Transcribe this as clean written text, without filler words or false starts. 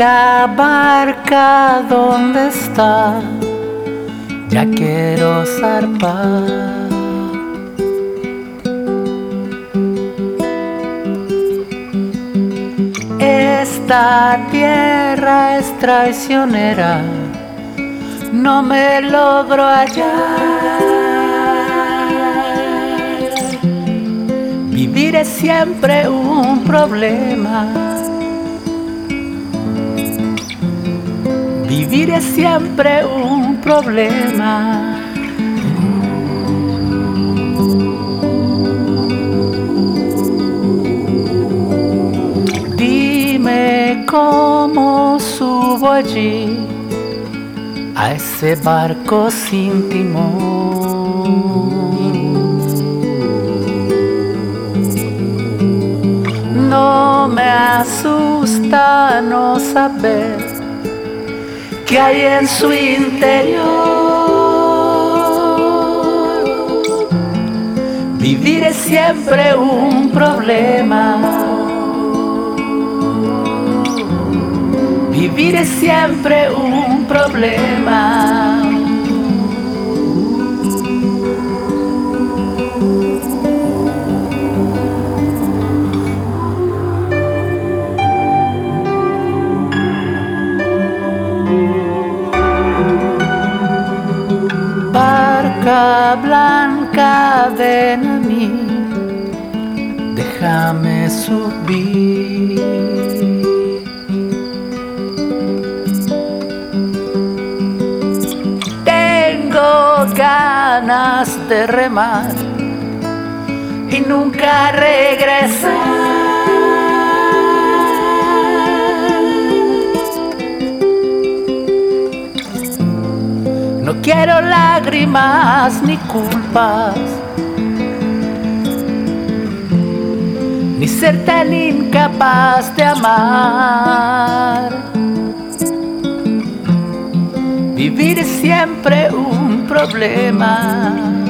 la barca dónde está, ya quiero zarpar. Esta tierra es traicionera, no me logro hallar. Vivir es siempre un problema. Vivir es siempre un problema. Dime cómo subo allí a ese barco sin timón. No me asusta no saber que hay en su interior. Vivir es siempre un problema. Vivir es siempre un problema. Barca blanca, ven a mí, déjame subir. Tengo ganas de remar y nunca regresar. No quiero lágrimas ni culpas, ni ser tan incapaz de amar. Vivir es siempre un problema.